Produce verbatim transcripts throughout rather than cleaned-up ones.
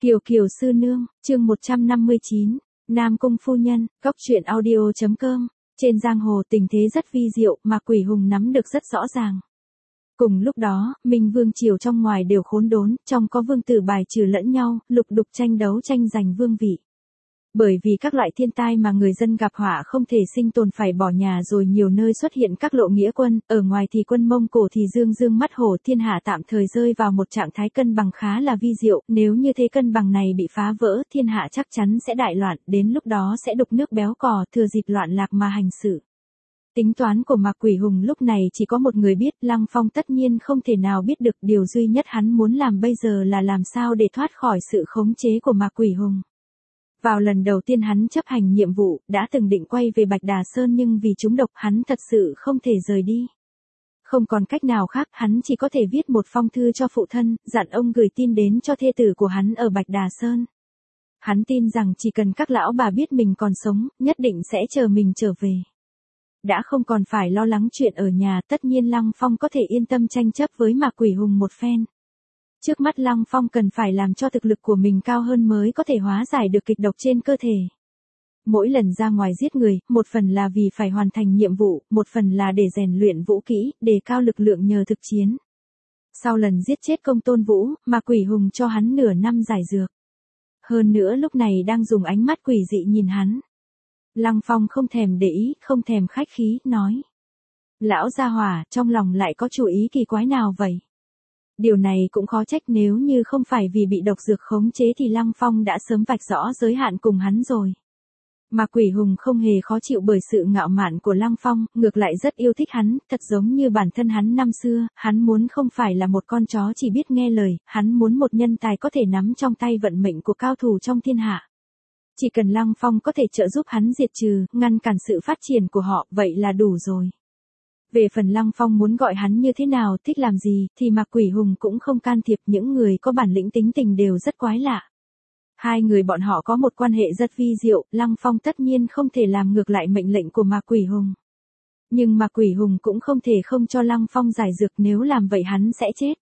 Kiều Kiều sư nương, chương một trăm năm mươi chín, Nam Cung phu nhân, góc truyện audio.com, trên giang hồ tình thế rất vi diệu mà Quỷ Hùng nắm được rất rõ ràng. Cùng lúc đó, Minh Vương triều trong ngoài đều khốn đốn, trong có vương tử bài trừ lẫn nhau, lục đục tranh đấu tranh giành vương vị. Bởi vì các loại thiên tai mà người dân gặp họa không thể sinh tồn phải bỏ nhà rồi nhiều nơi xuất hiện các lộ nghĩa quân, ở ngoài thì quân Mông Cổ thì dương dương mắt hổ thiên hạ tạm thời rơi vào một trạng thái cân bằng khá là vi diệu, nếu như thế cân bằng này bị phá vỡ thiên hạ chắc chắn sẽ đại loạn, đến lúc đó sẽ đục nước béo cò thừa dịp loạn lạc mà hành sự. Tính toán của Mạc Quỷ Hùng lúc này chỉ có một người biết, Lăng Phong tất nhiên không thể nào biết được, điều duy nhất hắn muốn làm bây giờ là làm sao để thoát khỏi sự khống chế của Mạc Quỷ Hùng. Vào lần đầu tiên hắn chấp hành nhiệm vụ, đã từng định quay về Bạch Đà Sơn nhưng vì trúng độc hắn thật sự không thể rời đi. Không còn cách nào khác, hắn chỉ có thể viết một phong thư cho phụ thân, dặn ông gửi tin đến cho thê tử của hắn ở Bạch Đà Sơn. Hắn tin rằng chỉ cần các lão bà biết mình còn sống, nhất định sẽ chờ mình trở về. Đã không còn phải lo lắng chuyện ở nhà, tất nhiên Lăng Phong có thể yên tâm tranh chấp với Mạc Quỷ Hùng một phen. Trước mắt Lăng Phong cần phải làm cho thực lực của mình cao hơn mới có thể hóa giải được kịch độc trên cơ thể. Mỗi lần ra ngoài giết người, một phần là vì phải hoàn thành nhiệm vụ, một phần là để rèn luyện vũ kỹ, đề cao lực lượng nhờ thực chiến. Sau lần giết chết Công Tôn Vũ, Mạc Quỷ Hùng cho hắn nửa năm giải dược. Hơn nữa lúc này đang dùng ánh mắt quỷ dị nhìn hắn. Lăng Phong không thèm để ý, không thèm khách khí, nói. Lão gia hỏa, trong lòng lại có chủ ý kỳ quái nào vậy? Điều này cũng khó trách, nếu như không phải vì bị độc dược khống chế thì Lăng Phong đã sớm vạch rõ giới hạn cùng hắn rồi. Mà Quỷ Hùng không hề khó chịu bởi sự ngạo mạn của Lăng Phong, ngược lại rất yêu thích hắn, thật giống như bản thân hắn năm xưa, hắn muốn không phải là một con chó chỉ biết nghe lời, hắn muốn một nhân tài có thể nắm trong tay vận mệnh của cao thủ trong thiên hạ. Chỉ cần Lăng Phong có thể trợ giúp hắn diệt trừ, ngăn cản sự phát triển của họ, vậy là đủ rồi. Về phần Lăng Phong muốn gọi hắn như thế nào, thích làm gì, thì Mạc Quỷ Hùng cũng không can thiệp, những người có bản lĩnh tính tình đều rất quái lạ. Hai người bọn họ có một quan hệ rất vi diệu, Lăng Phong tất nhiên không thể làm ngược lại mệnh lệnh của Mạc Quỷ Hùng. Nhưng Mạc Quỷ Hùng cũng không thể không cho Lăng Phong giải dược, nếu làm vậy hắn sẽ chết.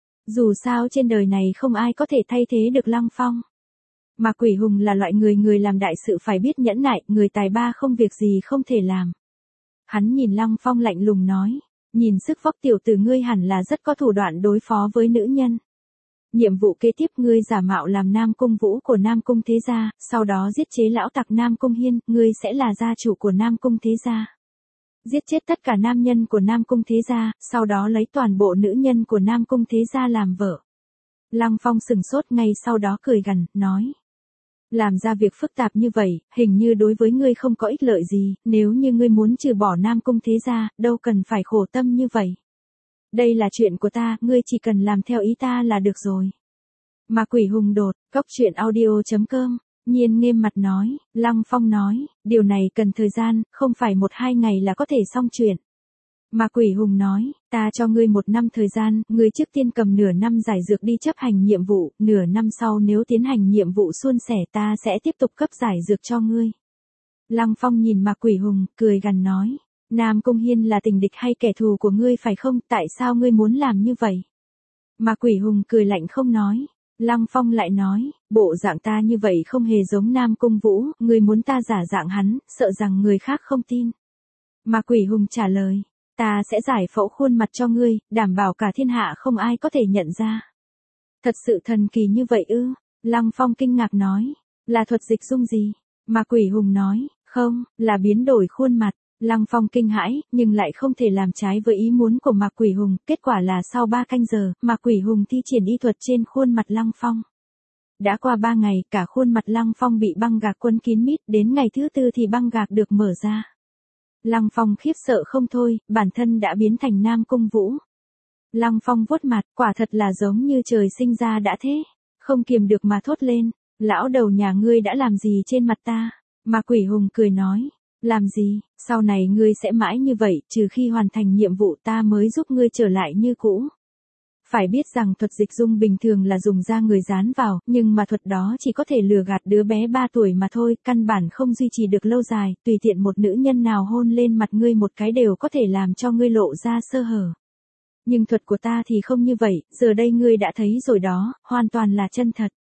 Dù sao trên đời này không ai có thể thay thế được Lăng Phong. Mạc Quỷ Hùng là loại người người làm đại sự phải biết nhẫn nại, người tài ba không việc gì không thể làm. Hắn nhìn Lăng Phong lạnh lùng nói, nhìn sức vóc tiểu tử ngươi hẳn là rất có thủ đoạn đối phó với nữ nhân. Nhiệm vụ kế tiếp ngươi giả mạo làm Nam Cung Vũ của Nam Cung Thế Gia, sau đó giết chế lão tặc Nam Cung Hiên, ngươi sẽ là gia chủ của Nam Cung Thế Gia. Giết chết tất cả nam nhân của Nam Cung Thế Gia, sau đó lấy toàn bộ nữ nhân của Nam Cung Thế Gia làm vợ. Lăng Phong sừng sốt, ngay sau đó cười gằn, nói. Làm ra việc phức tạp như vậy, hình như đối với ngươi không có ích lợi gì, nếu như ngươi muốn trừ bỏ Nam Cung Thế Gia, đâu cần phải khổ tâm như vậy. Đây là chuyện của ta, ngươi chỉ cần làm theo ý ta là được rồi. Mà Quỷ Hùng đột, góc truyện audio.com, Nhiên nghiêm mặt nói, Lăng Phong nói, điều này cần thời gian, không phải một hai ngày là có thể xong chuyện. Mà Quỷ Hùng nói, ta cho ngươi một năm thời gian, ngươi trước tiên cầm nửa năm giải dược đi chấp hành nhiệm vụ, nửa năm sau nếu tiến hành nhiệm vụ suôn sẻ ta sẽ tiếp tục cấp giải dược cho ngươi. Lăng Phong nhìn Mạc Quỷ Hùng, cười gằn nói, Nam Cung Hiên là tình địch hay kẻ thù của ngươi phải không, tại sao ngươi muốn làm như vậy? Mạc Quỷ Hùng cười lạnh không nói. Lăng Phong lại nói, bộ dạng ta như vậy không hề giống Nam Cung Vũ, ngươi muốn ta giả dạng hắn, sợ rằng người khác không tin. Mạc Quỷ Hùng trả lời. Ta sẽ giải phẫu khuôn mặt cho ngươi, đảm bảo cả thiên hạ không ai có thể nhận ra. Thật sự thần kỳ như vậy ư? Lăng Phong kinh ngạc nói, là thuật dịch dung gì? Mà Quỷ Hùng nói, không, là biến đổi khuôn mặt. Lăng Phong kinh hãi, nhưng lại không thể làm trái với ý muốn của Mạc Quỷ Hùng, kết quả là sau ba canh giờ, Mạc Quỷ Hùng thi triển y thuật trên khuôn mặt Lăng Phong. Đã qua ba ngày, cả khuôn mặt Lăng Phong bị băng gạc quấn kín mít, đến ngày thứ tư thì băng gạc được mở ra. Lăng Phong khiếp sợ không thôi, bản thân đã biến thành Nam Cung Vũ. Lăng Phong vuốt mặt, quả thật là giống như trời sinh ra đã thế, không kiềm được mà thốt lên, lão đầu nhà ngươi đã làm gì trên mặt ta? Mà Quỷ Hùng cười nói, làm gì, sau này ngươi sẽ mãi như vậy, trừ khi hoàn thành nhiệm vụ ta mới giúp ngươi trở lại như cũ. Phải biết rằng thuật dịch dung bình thường là dùng da người dán vào, nhưng mà thuật đó chỉ có thể lừa gạt đứa bé ba tuổi mà thôi, căn bản không duy trì được lâu dài, tùy tiện một nữ nhân nào hôn lên mặt ngươi một cái đều có thể làm cho ngươi lộ ra sơ hở. Nhưng thuật của ta thì không như vậy, giờ đây ngươi đã thấy rồi đó, hoàn toàn là chân thật.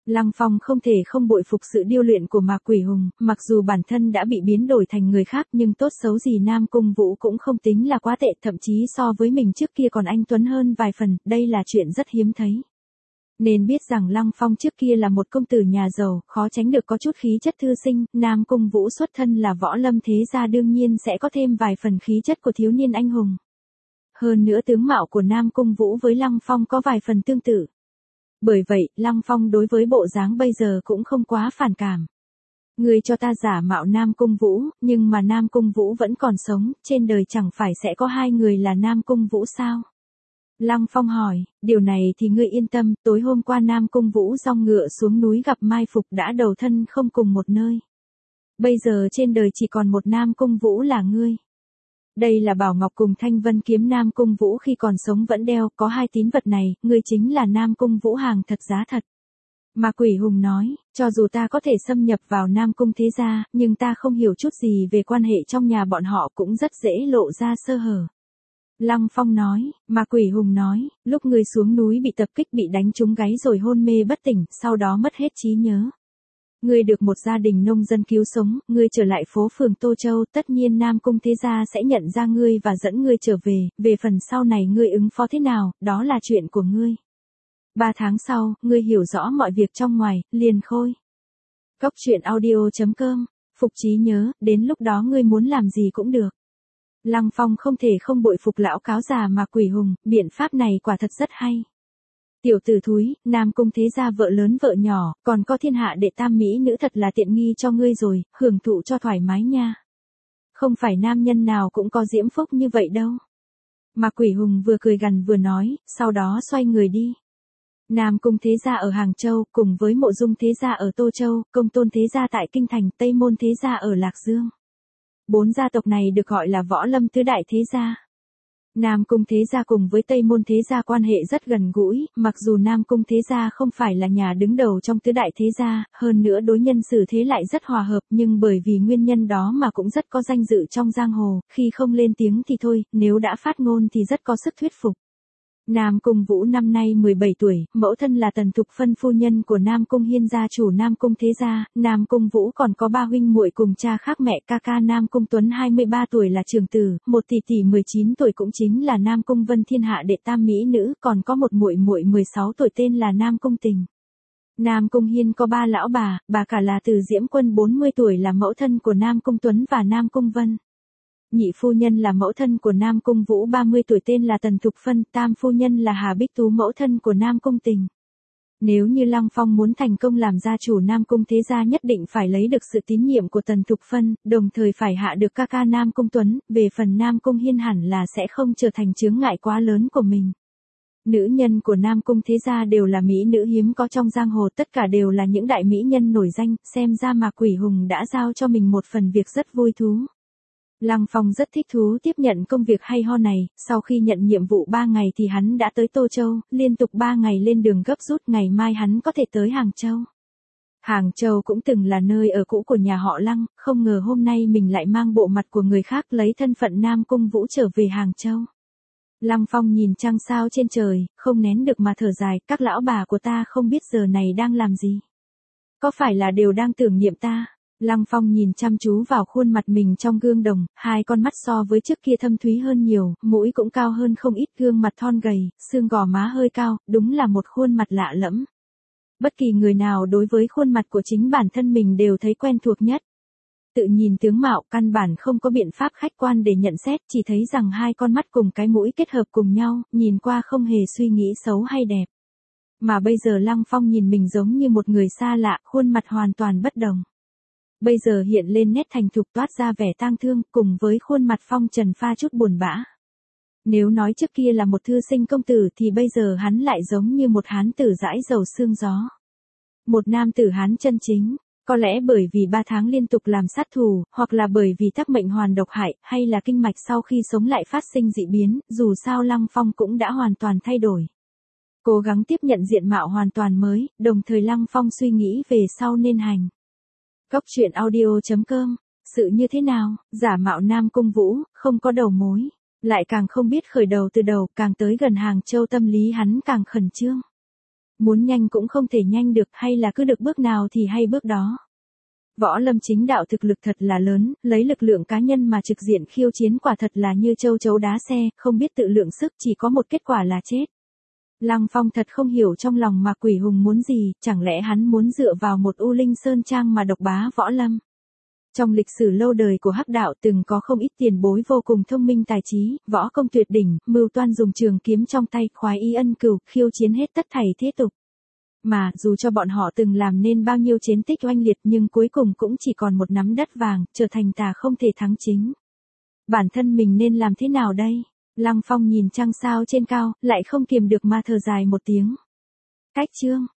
Lăng Phong không thể không bội phục sự điêu luyện của Mạc Quỷ Hùng, mặc dù bản thân đã bị biến đổi thành người khác nhưng tốt xấu gì Nam Cung Vũ cũng không tính là quá tệ, thậm chí so với mình trước kia còn anh tuấn hơn vài phần, đây là chuyện rất hiếm thấy. Nên biết rằng Lăng Phong trước kia là một công tử nhà giàu, khó tránh được có chút khí chất thư sinh, Nam Cung Vũ xuất thân là võ lâm thế gia đương nhiên sẽ có thêm vài phần khí chất của thiếu niên anh hùng. Hơn nữa tướng mạo của Nam Cung Vũ với Lăng Phong có vài phần tương tự. Bởi vậy, Lăng Phong đối với bộ dáng bây giờ cũng không quá phản cảm. Người cho ta giả mạo Nam Cung Vũ, nhưng mà Nam Cung Vũ vẫn còn sống, trên đời chẳng phải sẽ có hai người là Nam Cung Vũ sao? Lăng Phong hỏi, điều này thì ngươi yên tâm, tối hôm qua Nam Cung Vũ dong ngựa xuống núi gặp mai phục đã đầu thân không cùng một nơi. Bây giờ trên đời chỉ còn một Nam Cung Vũ là ngươi. Đây là bảo ngọc cùng thanh vân kiếm Nam Cung Vũ khi còn sống vẫn đeo, có hai tín vật này, ngươi chính là Nam Cung Vũ hàng thật giá thật. Mà Quỷ Hùng nói, cho dù ta có thể xâm nhập vào Nam Cung thế gia, nhưng ta không hiểu chút gì về quan hệ trong nhà bọn họ cũng rất dễ lộ ra sơ hở. Lăng Phong nói, mà Quỷ Hùng nói, lúc ngươi xuống núi bị tập kích bị đánh trúng gáy rồi hôn mê bất tỉnh, sau đó mất hết trí nhớ. Ngươi được một gia đình nông dân cứu sống, ngươi trở lại phố phường Tô Châu, tất nhiên Nam Cung thế gia sẽ nhận ra ngươi và dẫn ngươi trở về, về phần sau này ngươi ứng phó thế nào, đó là chuyện của ngươi. Ba tháng sau, ngươi hiểu rõ mọi việc trong ngoài, liền khôi. Cốc truyện audio chấm com, phục trí nhớ, đến lúc đó ngươi muốn làm gì cũng được. Lăng Phong không thể không bội phục lão cáo già mà Quỷ Hùng, biện pháp này quả thật rất hay. Tiểu tử thúi, Nam Cung thế gia vợ lớn vợ nhỏ, còn có thiên hạ đệ tam mỹ nữ thật là tiện nghi cho ngươi rồi, hưởng thụ cho thoải mái nha. Không phải nam nhân nào cũng có diễm phúc như vậy đâu. Mà Quỷ Hùng vừa cười gằn vừa nói, sau đó xoay người đi. Nam Cung thế gia ở Hàng Châu, cùng với Mộ Dung thế gia ở Tô Châu, Công Tôn thế gia tại Kinh Thành, Tây Môn thế gia ở Lạc Dương. Bốn gia tộc này được gọi là võ lâm tứ đại thế gia. Nam Cung thế gia cùng với Tây Môn thế gia quan hệ rất gần gũi, mặc dù Nam Cung thế gia không phải là nhà đứng đầu trong tứ đại thế gia, hơn nữa đối nhân xử thế lại rất hòa hợp, nhưng bởi vì nguyên nhân đó mà cũng rất có danh dự trong giang hồ, khi không lên tiếng thì thôi, nếu đã phát ngôn thì rất có sức thuyết phục. Nam Cung Vũ năm nay mười bảy tuổi, mẫu thân là Tần Thục Phân phu nhân của Nam Cung Hiên gia chủ Nam Cung thế gia, Nam Cung Vũ còn có ba huynh muội cùng cha khác mẹ, ca ca Nam Cung Tuấn hai mươi ba tuổi là trưởng tử, một tỷ tỷ mười chín tuổi cũng chính là Nam Cung Vân thiên hạ đệ tam mỹ nữ, còn có một muội muội mười sáu tuổi tên là Nam Cung Tình. Nam Cung Hiên có ba lão bà, bà cả là Từ Diễm Quân bốn mươi tuổi là mẫu thân của Nam Cung Tuấn và Nam Cung Vân. Nhị phu nhân là mẫu thân của Nam Cung Vũ ba mươi tuổi tên là Tần Thục Phân, tam phu nhân là Hà Bích Tú mẫu thân của Nam Cung Tình. Nếu như Lăng Phong muốn thành công làm gia chủ Nam Cung thế gia nhất định phải lấy được sự tín nhiệm của Tần Thục Phân, đồng thời phải hạ được ca ca Nam Cung Tuấn, về phần Nam Cung Hiên hẳn là sẽ không trở thành chướng ngại quá lớn của mình. Nữ nhân của Nam Cung thế gia đều là mỹ nữ hiếm có trong giang hồ, tất cả đều là những đại mỹ nhân nổi danh, xem ra mà Quỷ Hùng đã giao cho mình một phần việc rất vui thú. Lăng Phong rất thích thú tiếp nhận công việc hay ho này, sau khi nhận nhiệm vụ ba ngày thì hắn đã tới Tô Châu, liên tục ba ngày lên đường gấp rút, ngày mai hắn có thể tới Hàng Châu. Hàng Châu cũng từng là nơi ở cũ của nhà họ Lăng, không ngờ hôm nay mình lại mang bộ mặt của người khác lấy thân phận Nam Cung Vũ trở về Hàng Châu. Lăng Phong nhìn trăng sao trên trời, không nén được mà thở dài, các lão bà của ta không biết giờ này đang làm gì. Có phải là đều đang tưởng niệm ta? Lăng Phong nhìn chăm chú vào khuôn mặt mình trong gương đồng, hai con mắt so với trước kia thâm thúy hơn nhiều, mũi cũng cao hơn không ít, gương mặt thon gầy, xương gò má hơi cao, đúng là một khuôn mặt lạ lẫm. Bất kỳ người nào đối với khuôn mặt của chính bản thân mình đều thấy quen thuộc nhất. Tự nhìn tướng mạo căn bản không có biện pháp khách quan để nhận xét, chỉ thấy rằng hai con mắt cùng cái mũi kết hợp cùng nhau, nhìn qua không hề suy nghĩ xấu hay đẹp. Mà bây giờ Lăng Phong nhìn mình giống như một người xa lạ, khuôn mặt hoàn toàn bất đồng. Bây giờ hiện lên nét thành thục toát ra vẻ tang thương, cùng với khuôn mặt phong trần pha chút buồn bã. Nếu nói trước kia là một thư sinh công tử thì bây giờ hắn lại giống như một hán tử dãi dầu xương gió. Một nam tử hán chân chính, có lẽ bởi vì ba tháng liên tục làm sát thủ, hoặc là bởi vì tắc mệnh hoàn độc hại, hay là kinh mạch sau khi sống lại phát sinh dị biến, dù sao Lăng Phong cũng đã hoàn toàn thay đổi. Cố gắng tiếp nhận diện mạo hoàn toàn mới, đồng thời Lăng Phong suy nghĩ về sau nên hành. Cốc truyện audio chấm com, sự như thế nào, giả mạo Nam Cung Vũ, không có đầu mối, lại càng không biết khởi đầu từ đầu, càng tới gần Hàng Châu tâm lý hắn càng khẩn trương. Muốn nhanh cũng không thể nhanh được, hay là cứ được bước nào thì hay bước đó. Võ Lâm chính đạo thực lực thật là lớn, lấy lực lượng cá nhân mà trực diện khiêu chiến quả thật là như châu chấu đá xe, không biết tự lượng sức, chỉ có một kết quả là chết. Lăng Phong thật không hiểu trong lòng Mạc Quỷ Hùng muốn gì, chẳng lẽ hắn muốn dựa vào một U Linh Sơn Trang mà độc bá Võ Lâm. Trong lịch sử lâu đời của Hắc đạo từng có không ít tiền bối vô cùng thông minh tài trí, võ công tuyệt đỉnh, mưu toan dùng trường kiếm trong tay, khoái ý ân cửu, khiêu chiến hết tất thảy thế tục. Mà, dù cho bọn họ từng làm nên bao nhiêu chiến tích oanh liệt nhưng cuối cùng cũng chỉ còn một nắm đất vàng, trở thành tà không thể thắng chính. Bản thân mình nên làm thế nào đây? Lăng Phong nhìn trăng sao trên cao, lại không kiềm được mà thở dài một tiếng. Cách chương